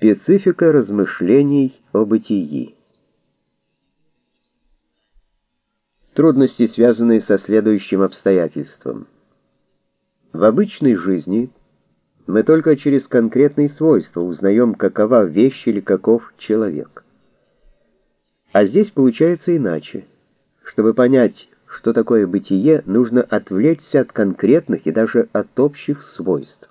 Специфика размышлений о бытии. Трудности, связанные со следующим обстоятельством. В обычной жизни мы только через конкретные свойства узнаем, какова вещь или каков человек. А здесь получается иначе. Чтобы понять, что такое бытие, нужно отвлечься от конкретных и даже от общих свойств.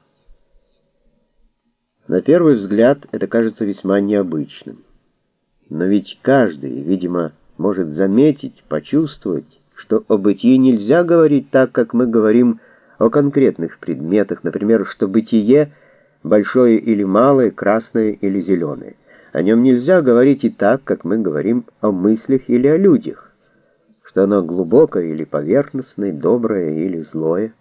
На первый взгляд это кажется весьма необычным. Но ведь каждый, видимо, может заметить, почувствовать, что о бытии нельзя говорить так, как мы говорим о конкретных предметах, например, что бытие большое или малое, красное или зеленое. О нем нельзя говорить и так, как мы говорим о мыслях или о людях, что оно глубокое или поверхностное, доброе или злое.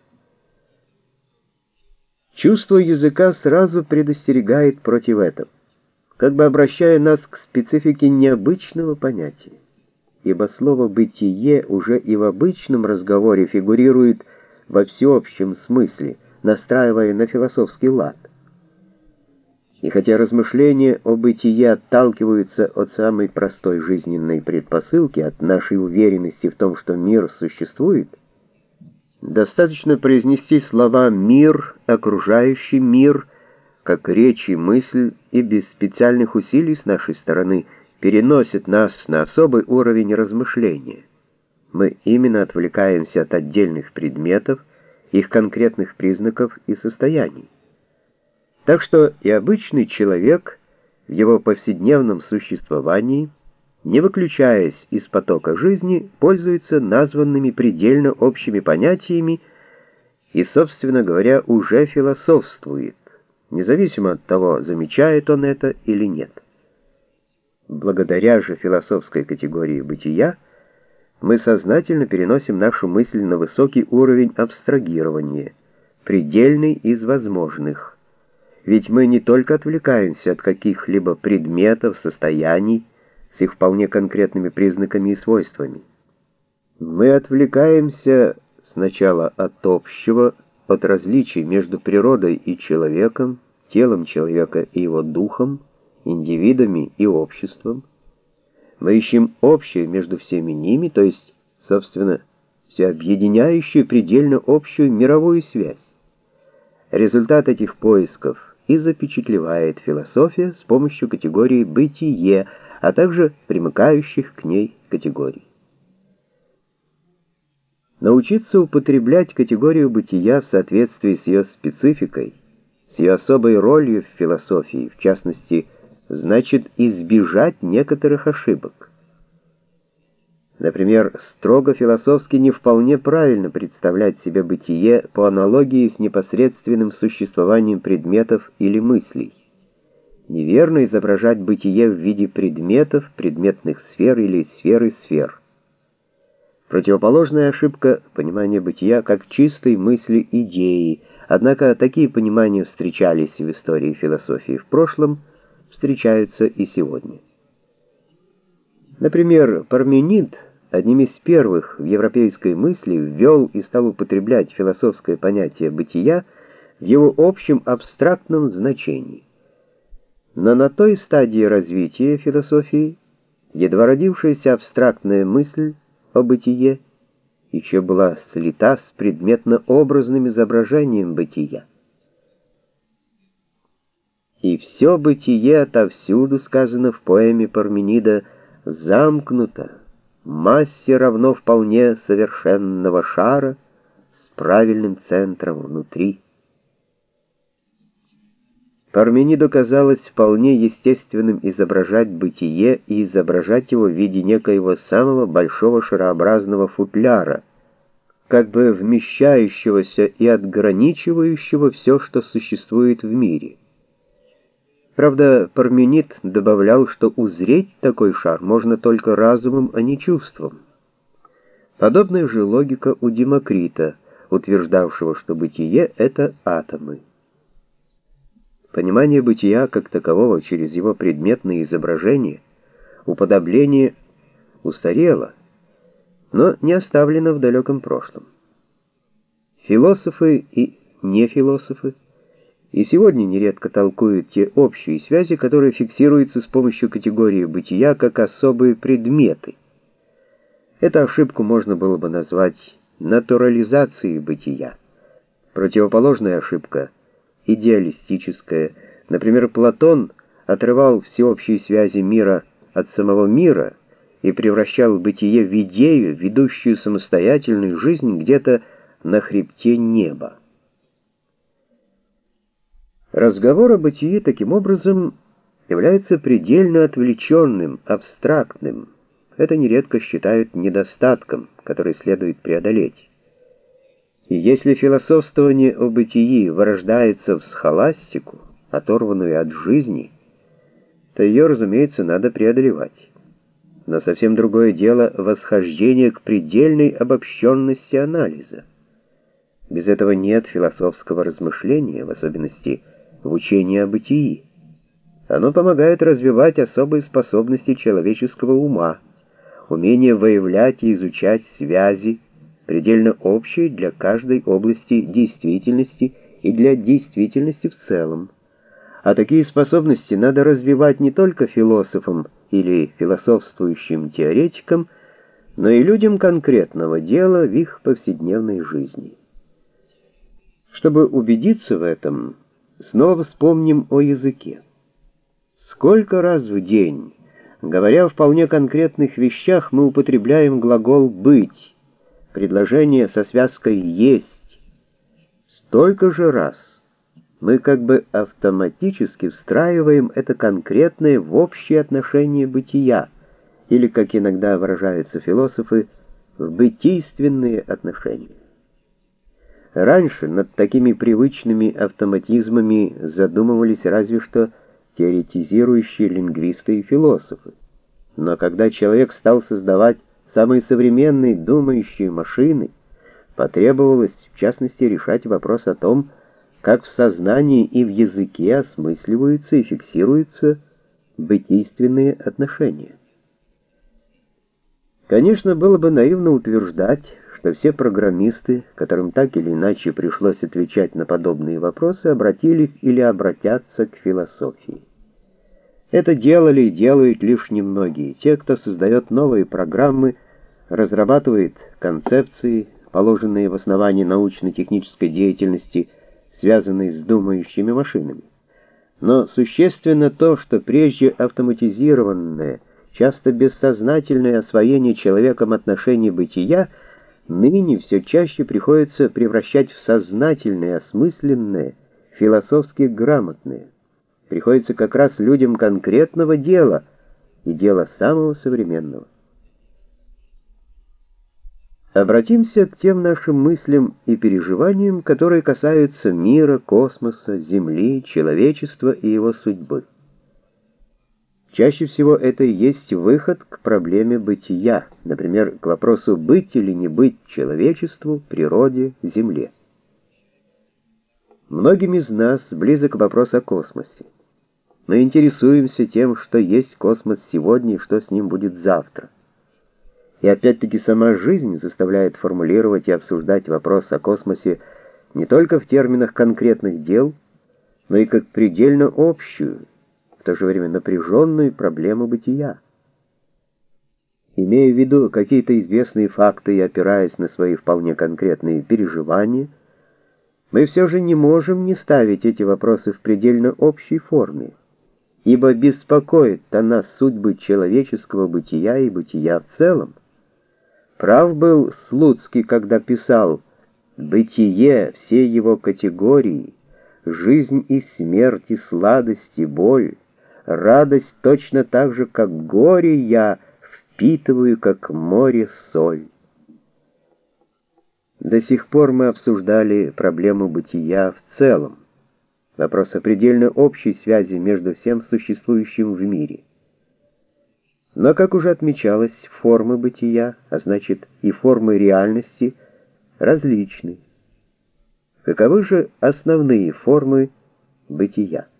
Чувство языка сразу предостерегает против этого, как бы обращая нас к специфике необычного понятия. Ибо слово «бытие» уже и в обычном разговоре фигурирует во всеобщем смысле, настраивая на философский лад. И хотя размышления о бытие отталкиваются от самой простой жизненной предпосылки, от нашей уверенности в том, что мир существует, достаточно произнести слова «мир», «окружающий мир», как речь и мысль, и без специальных усилий с нашей стороны переносит нас на особый уровень размышления. Мы именно отвлекаемся от отдельных предметов, их конкретных признаков и состояний. Так что и обычный человек в его повседневном существовании, не выключаясь из потока жизни, пользуется названными предельно общими понятиями и, собственно говоря, уже философствует, независимо от того, замечает он это или нет. Благодаря же философской категории бытия мы сознательно переносим нашу мысль на высокий уровень абстрагирования, предельный из возможных. Ведь мы не только отвлекаемся от каких-либо предметов, состояний, с их вполне конкретными признаками и свойствами. Мы отвлекаемся сначала от общего, от различий между природой и человеком, телом человека и его духом, индивидами и обществом. Мы ищем общее между всеми ними, то есть, собственно, всеобъединяющую, предельно общую мировую связь. Результат этих поисков и запечатлевает философия с помощью категории «бытие», а также примыкающих к ней категорий. Научиться употреблять категорию бытия в соответствии с ее спецификой, с ее особой ролью в философии, в частности, значит избежать некоторых ошибок. Например, строго философски не вполне правильно представлять себе бытие по аналогии с непосредственным существованием предметов или мыслей. Неверно изображать бытие в виде предметов, предметных сфер или сферы сфер. Противоположная ошибка — понимание бытия как чистой мысли идеи, однако такие понимания встречались в истории философии в прошлом, встречаются и сегодня. Например, Парменид одним из первых в европейской мысли ввел и стал употреблять философское понятие бытия в его общем абстрактном значении. Но на той стадии развития философии едва родившаяся абстрактная мысль о бытие еще была слита с предметно-образным изображением бытия. И все бытие отовсюду, сказано в поэме Парменида, замкнуто, массе равно вполне совершенного шара с правильным центром внутри. Пармениду казалось вполне естественным изображать бытие и изображать его в виде некоего самого большого шарообразного футляра, как бы вмещающегося и отграничивающего все, что существует в мире. Правда, Парменид добавлял, что узреть такой шар можно только разумом, а не чувством. Подобная же логика у Демокрита, утверждавшего, что бытие — это атомы. Понимание бытия как такового через его предметные изображения, уподобление устарело, но не оставлено в далеком прошлом. Философы и нефилософы И сегодня нередко толкуют те общие связи, которые фиксируются с помощью категории бытия как особые предметы. Эту ошибку можно было бы назвать натурализацией бытия. Противоположная ошибка — идеалистическая. Например, Платон отрывал всеобщие связи мира от самого мира и превращал бытие в идею, ведущую самостоятельную жизнь где-то на хребте неба. Разговор о бытии таким образом является предельно отвлеченным, абстрактным. Это нередко считают недостатком, который следует преодолеть. И если философствование о бытии вырождается в схоластику, оторванную от жизни, то ее, разумеется, надо преодолевать. Но совсем другое дело восхождение к предельной обобщенности анализа. Без этого нет философского размышления, в особенности в учении о бытии. Оно помогает развивать особые способности человеческого ума, умение выявлять и изучать связи, предельно общие для каждой области действительности и для действительности в целом. А такие способности надо развивать не только философам или философствующим теоретикам, но и людям конкретного дела в их повседневной жизни. Чтобы убедиться в этом, снова вспомним о языке. Сколько раз в день, говоря о вполне конкретных вещах, мы употребляем глагол «быть», предложение со связкой «есть». Столько же раз мы как бы автоматически встраиваем это конкретное в общее отношение бытия, или, как иногда выражаются философы, в бытийственные отношения. Раньше над такими привычными автоматизмами задумывались разве что теоретизирующие лингвисты и философы. Но когда человек стал создавать самые современные думающие машины, потребовалось, в частности, решать вопрос о том, как в сознании и в языке осмысливаются и фиксируются бытийственные отношения. Конечно, было бы наивно утверждать, что все программисты, которым так или иначе пришлось отвечать на подобные вопросы, обратились или обратятся к философии. Это делали и делают лишь немногие. Те, кто создает новые программы, разрабатывает концепции, положенные в основании научно-технической деятельности, связанной с думающими машинами. Но существенно то, что прежде автоматизированное, часто бессознательное освоение человеком отношений бытия ныне все чаще приходится превращать в сознательное, осмысленное, философски грамотное. Приходится как раз людям конкретного дела и дела самого современного. Обратимся к тем нашим мыслям и переживаниям, которые касаются мира, космоса, Земли, человечества и его судьбы. Чаще всего это и есть выход к проблеме бытия, например, к вопросу быть или не быть человечеству, природе, Земле. Многим из нас близок вопрос о космосе. Мы интересуемся тем, что есть космос сегодня и что с ним будет завтра. И опять-таки сама жизнь заставляет формулировать и обсуждать вопрос о космосе не только в терминах конкретных дел, но и как предельно общую, в то же время напряженную проблему бытия. Имея в виду какие-то известные факты и опираясь на свои вполне конкретные переживания, мы все же не можем не ставить эти вопросы в предельно общей форме, ибо беспокоит-то нас судьбы человеческого бытия и бытия в целом. Прав был Слуцкий, когда писал: «Бытие, все его категории, жизнь и смерть, и сладость, и боль, радость точно так же, как горе я впитываю, как море соль». До сих пор мы обсуждали проблему бытия в целом, вопрос о предельно общей связи между всем существующим в мире. Но, как уже отмечалось, формы бытия, а значит и формы реальности, различны. Каковы же основные формы бытия?